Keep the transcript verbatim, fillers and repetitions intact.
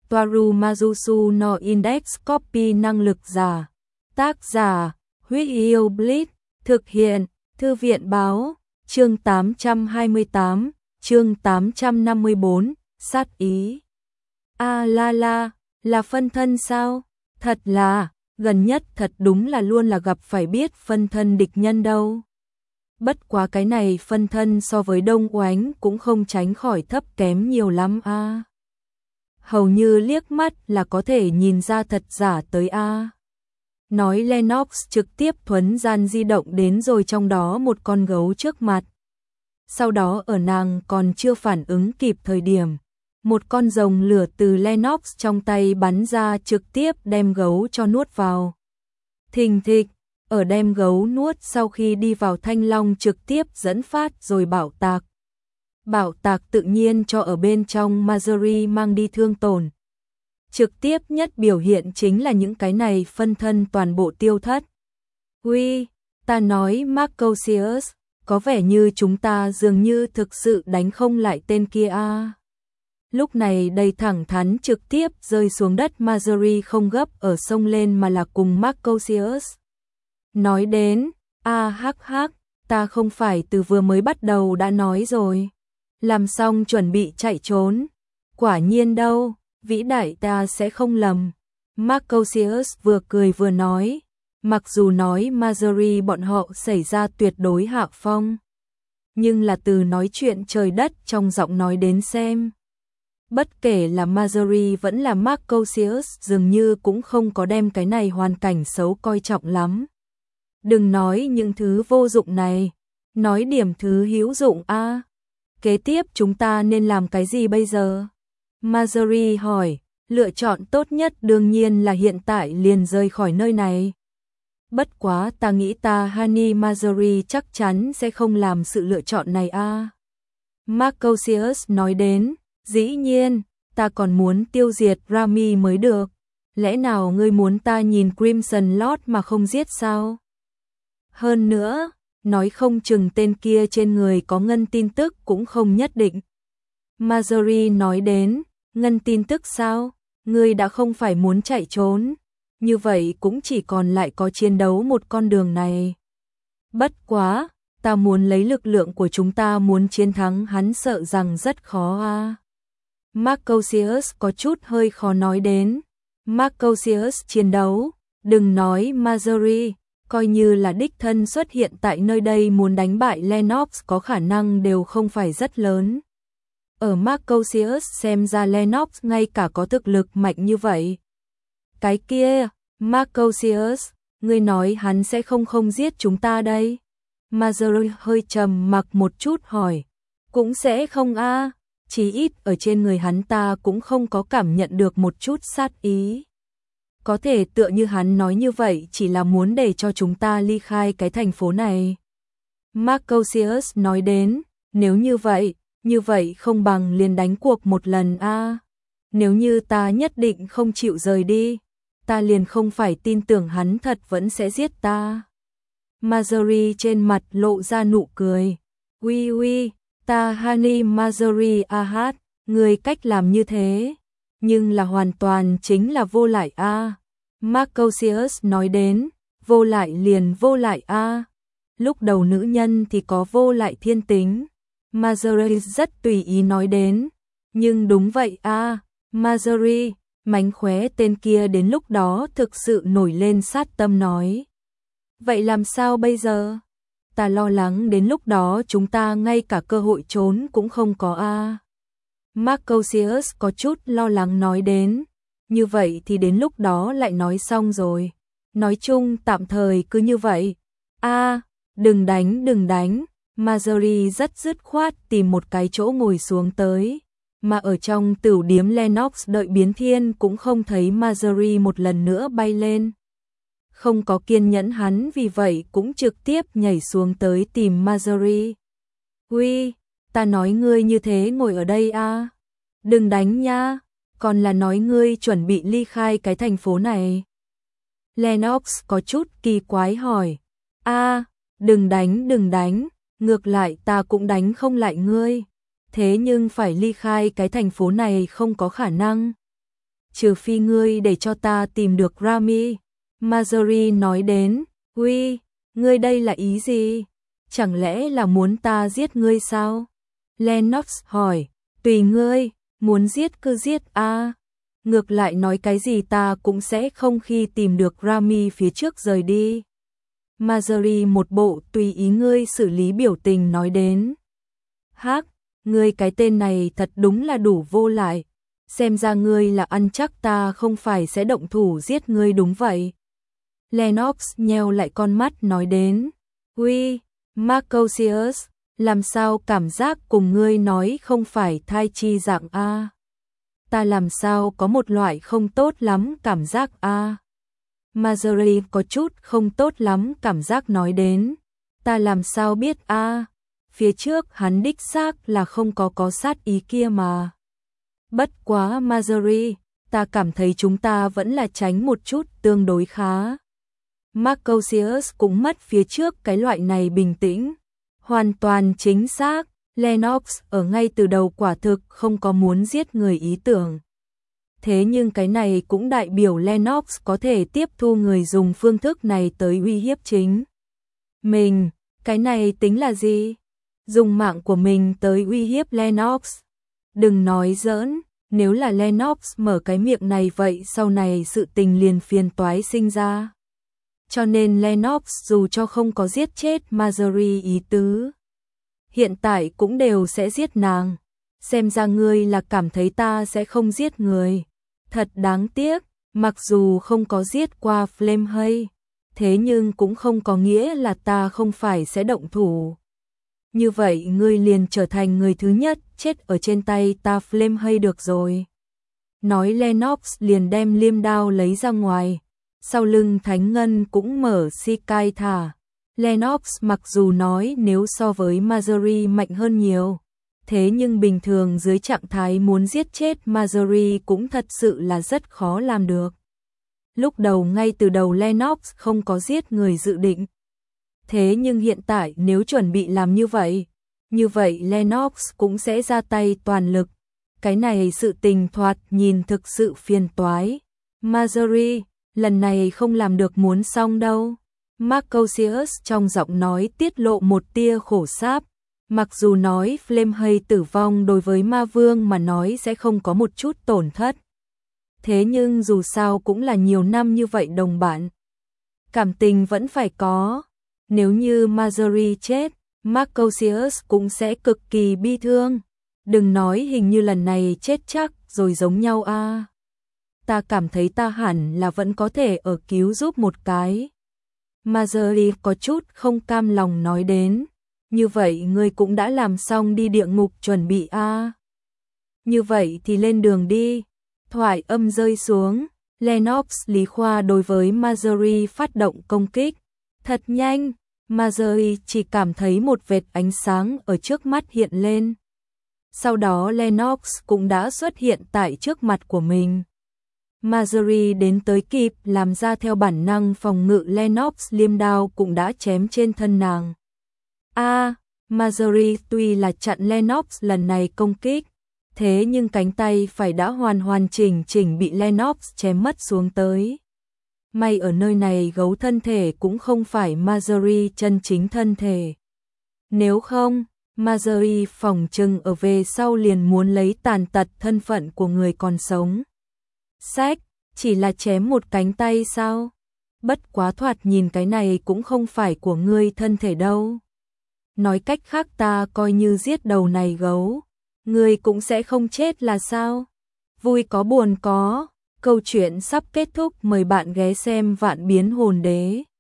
Toaru Majusu no Index Copy năng lực giả. Tác giả, Huyết Yêu Blitz, thực hiện, Thư viện báo, chương tám trăm hai mươi tám, chương tám trăm năm mươi bốn, sát ý. A la la, là phân thân sao? Thật là, gần nhất thật đúng là luôn là gặp phải biết phân thân địch nhân đâu. Bất quá cái này phân thân so với Đông Oánh cũng không tránh khỏi thấp kém nhiều lắm a. À. Hầu như liếc mắt là có thể nhìn ra thật giả tới a. À. Nói Lennox trực tiếp thuấn gian di động đến rồi trong đó một con gấu trước mặt. Sau đó ở nàng còn chưa phản ứng kịp thời điểm, một con rồng lửa từ Lennox trong tay bắn ra trực tiếp đem gấu cho nuốt vào. Thình thịch, ở đem gấu nuốt sau khi đi vào thanh long trực tiếp dẫn phát rồi bạo tạc. Bạo tạc tự nhiên cho ở bên trong Marjorie mang đi thương tổn. Trực tiếp nhất biểu hiện chính là những cái này phân thân toàn bộ tiêu thất. Uy, ta nói Marcosius, có vẻ như chúng ta dường như thực sự đánh không lại tên kia a. À. Lúc này đầy thẳng thắn trực tiếp rơi xuống đất, Marjorie không gấp ở sông lên mà là cùng Marcosius. Nói đến, a hắc hắc, ta không phải từ vừa mới bắt đầu đã nói rồi. Làm xong chuẩn bị chạy trốn. Quả nhiên đâu, vĩ đại ta sẽ không lầm. Marcosius vừa cười vừa nói, mặc dù nói Marjorie bọn họ xảy ra tuyệt đối hạ phong, nhưng là từ nói chuyện trời đất trong giọng nói đến xem. Bất kể là Marjorie vẫn là Marcosius dường như cũng không có đem cái này hoàn cảnh xấu coi trọng lắm. Đừng nói những thứ vô dụng này, nói điểm thứ hữu dụng a. À. Kế tiếp chúng ta nên làm cái gì bây giờ? Marjorie hỏi, lựa chọn tốt nhất đương nhiên là hiện tại liền rời khỏi nơi này. Bất quá ta nghĩ ta Honey Marjorie chắc chắn sẽ không làm sự lựa chọn này a. À. Marcosius nói đến, dĩ nhiên, ta còn muốn tiêu diệt Rami mới được. Lẽ nào ngươi muốn ta nhìn Crimson Lord mà không giết sao? Hơn nữa, nói không chừng tên kia trên người có ngân tin tức cũng không nhất định. Marjorie nói đến, ngân tin tức sao? Ngươi đã không phải muốn chạy trốn. Như vậy cũng chỉ còn lại có chiến đấu một con đường này. Bất quá, ta muốn lấy lực lượng của chúng ta muốn chiến thắng hắn sợ rằng rất khó a. À. Marcosius có chút hơi khó nói đến. Marcosius chiến đấu, đừng nói Marjorie, coi như là đích thân xuất hiện tại nơi đây muốn đánh bại Lennox có khả năng đều không phải rất lớn. Ở Marcosius xem ra Lennox ngay cả có thực lực mạnh như vậy. Cái kia, Marcosius, ngươi nói hắn sẽ không không giết chúng ta đây? Marjorie hơi trầm mặc một chút hỏi. Cũng sẽ không a, à, chỉ ít ở trên người hắn ta cũng không có cảm nhận được một chút sát ý. Có thể tựa như hắn nói như vậy chỉ là muốn để cho chúng ta ly khai cái thành phố này. Marcosius nói đến, nếu như vậy, như vậy không bằng liền đánh cuộc một lần a. À. Nếu như ta nhất định không chịu rời đi, ta liền không phải tin tưởng hắn thật vẫn sẽ giết ta. Marjorie trên mặt lộ ra nụ cười. Uy uy, ta Honey Marjorie Ahat, người cách làm như thế, nhưng là hoàn toàn chính là vô lại a. À. Marcosius nói đến, vô lại liền vô lại a. À. Lúc đầu nữ nhân thì có vô lại thiên tính. Marjorie rất tùy ý nói đến, nhưng đúng vậy a. À. Marjorie, mánh khóe tên kia đến lúc đó thực sự nổi lên sát tâm nói. Vậy làm sao bây giờ? Ta lo lắng đến lúc đó chúng ta ngay cả cơ hội trốn cũng không có a. À. Marcosius có chút lo lắng nói đến, như vậy thì đến lúc đó lại nói xong rồi. Nói chung tạm thời cứ như vậy. A, à, đừng đánh đừng đánh. Marjorie rất dứt khoát tìm một cái chỗ ngồi xuống tới. Mà ở trong tửu điếm Lennox đợi biến thiên cũng không thấy Marjorie một lần nữa bay lên. Không có kiên nhẫn hắn vì vậy cũng trực tiếp nhảy xuống tới tìm Marjorie. Uy, ta nói ngươi như thế ngồi ở đây a. À? Đừng đánh nha, còn là nói ngươi chuẩn bị ly khai cái thành phố này. Lennox có chút kỳ quái hỏi. A, à, đừng đánh đừng đánh, ngược lại ta cũng đánh không lại ngươi. Thế nhưng phải ly khai cái thành phố này không có khả năng. trừ phi ngươi để cho ta tìm được Rami. Marjorie nói đến, uy, ngươi đây là ý gì? Chẳng lẽ là muốn ta giết ngươi sao? Lennox hỏi, tùy ngươi, muốn giết cứ giết a. À. Ngược lại nói cái gì ta cũng sẽ không khi tìm được Rami phía trước rời đi. Marjorie một bộ tùy ý ngươi xử lý biểu tình nói đến. Hắc, ngươi cái tên này thật đúng là đủ vô lại. Xem ra ngươi là ăn chắc ta không phải sẽ động thủ giết ngươi đúng vậy. Lennox nheo lại con mắt nói đến. Uy, Marcosius, làm sao cảm giác cùng ngươi nói không phải thai chi dạng A. Ta làm sao có một loại không tốt lắm cảm giác A. Marjorie có chút không tốt lắm cảm giác nói đến. Ta làm sao biết A. Phía trước hắn đích xác là không có có sát ý kia mà. Bất quá Marjorie, ta cảm thấy chúng ta vẫn là tránh một chút tương đối khá. Marcosius cũng mất phía trước cái loại này bình tĩnh. Hoàn toàn chính xác, Lennox ở ngay từ đầu quả thực không có muốn giết người ý tưởng. Thế nhưng cái này cũng đại biểu Lennox có thể tiếp thu người dùng phương thức này tới uy hiếp chính mình. Cái này tính là gì? Dùng mạng của mình tới uy hiếp Lennox. Đừng nói giỡn, nếu là Lennox mở cái miệng này vậy sau này sự tình liền phiền toái sinh ra. Cho nên Lennox dù cho không có giết chết Marjorie ý tứ, hiện tại cũng đều sẽ giết nàng. Xem ra ngươi là cảm thấy ta sẽ không giết người. Thật đáng tiếc, mặc dù không có giết qua Flamehay, thế nhưng cũng không có nghĩa là ta không phải sẽ động thủ. Như vậy ngươi liền trở thành người thứ nhất chết ở trên tay ta Flamehay được rồi. Nói Lennox liền đem liêm đao lấy ra ngoài. Sau lưng Thánh Ngân cũng mở Shikai thả. Lennox mặc dù nói nếu so với Marjorie mạnh hơn nhiều, thế nhưng bình thường dưới trạng thái muốn giết chết Marjorie cũng thật sự là rất khó làm được. Lúc đầu ngay từ đầu Lennox không có giết người dự định. Thế nhưng hiện tại nếu chuẩn bị làm như vậy, như vậy Lennox cũng sẽ ra tay toàn lực. Cái này sự tình thoạt nhìn thực sự phiền toái. Marjorie, lần này không làm được muốn xong đâu. Marcosius trong giọng nói tiết lộ một tia khổ sáp. Mặc dù nói Flamehay tử vong đối với ma vương mà nói sẽ không có một chút tổn thất. Thế nhưng dù sao cũng là nhiều năm như vậy đồng bạn. Cảm tình vẫn phải có. Nếu như Marjorie chết, Marcosius cũng sẽ cực kỳ bi thương. Đừng nói hình như lần này chết chắc rồi giống nhau a. À. Ta cảm thấy ta hẳn là vẫn có thể ở cứu giúp một cái. Marjorie có chút không cam lòng nói đến. Như vậy ngươi cũng đã làm xong đi địa ngục chuẩn bị a. À. Như vậy thì lên đường đi. Thoại âm rơi xuống. Lennox Lý Khoa đối với Marjorie phát động công kích. Thật nhanh. Marjorie chỉ cảm thấy một vệt ánh sáng ở trước mắt hiện lên. Sau đó Lennox cũng đã xuất hiện tại trước mặt của mình. Marjorie đến tới kịp làm ra theo bản năng phòng ngự Lennox liêm đao cũng đã chém trên thân nàng. A, à, Marjorie tuy là chặn Lennox lần này công kích, thế nhưng cánh tay phải đã hoàn hoàn chỉnh chỉnh bị Lennox chém mất xuống tới. May ở nơi này gấu thân thể cũng không phải Marjorie chân chính thân thể. Nếu không, Marjorie phòng trừng ở về sau liền muốn lấy tàn tật thân phận của người còn sống. Sách, chỉ là chém một cánh tay sao? Bất quá thoạt nhìn cái này cũng không phải của ngươi thân thể đâu. Nói cách khác ta coi như giết đầu này gấu, ngươi cũng sẽ không chết là sao? Vui có buồn có, câu chuyện sắp kết thúc, mời bạn ghé xem Vạn Biến Hồn Đế.